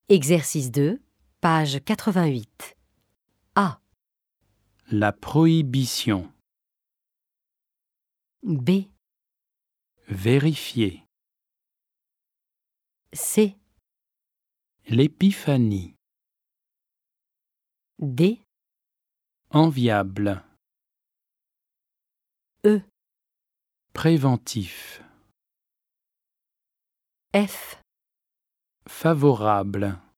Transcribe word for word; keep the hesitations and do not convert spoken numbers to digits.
Exercice deux, page quatre-vingt-huit. A. La prohibition. B. Vérifier. C. L'épiphanie. D. Enviable. E. Préventif. F. Favorable.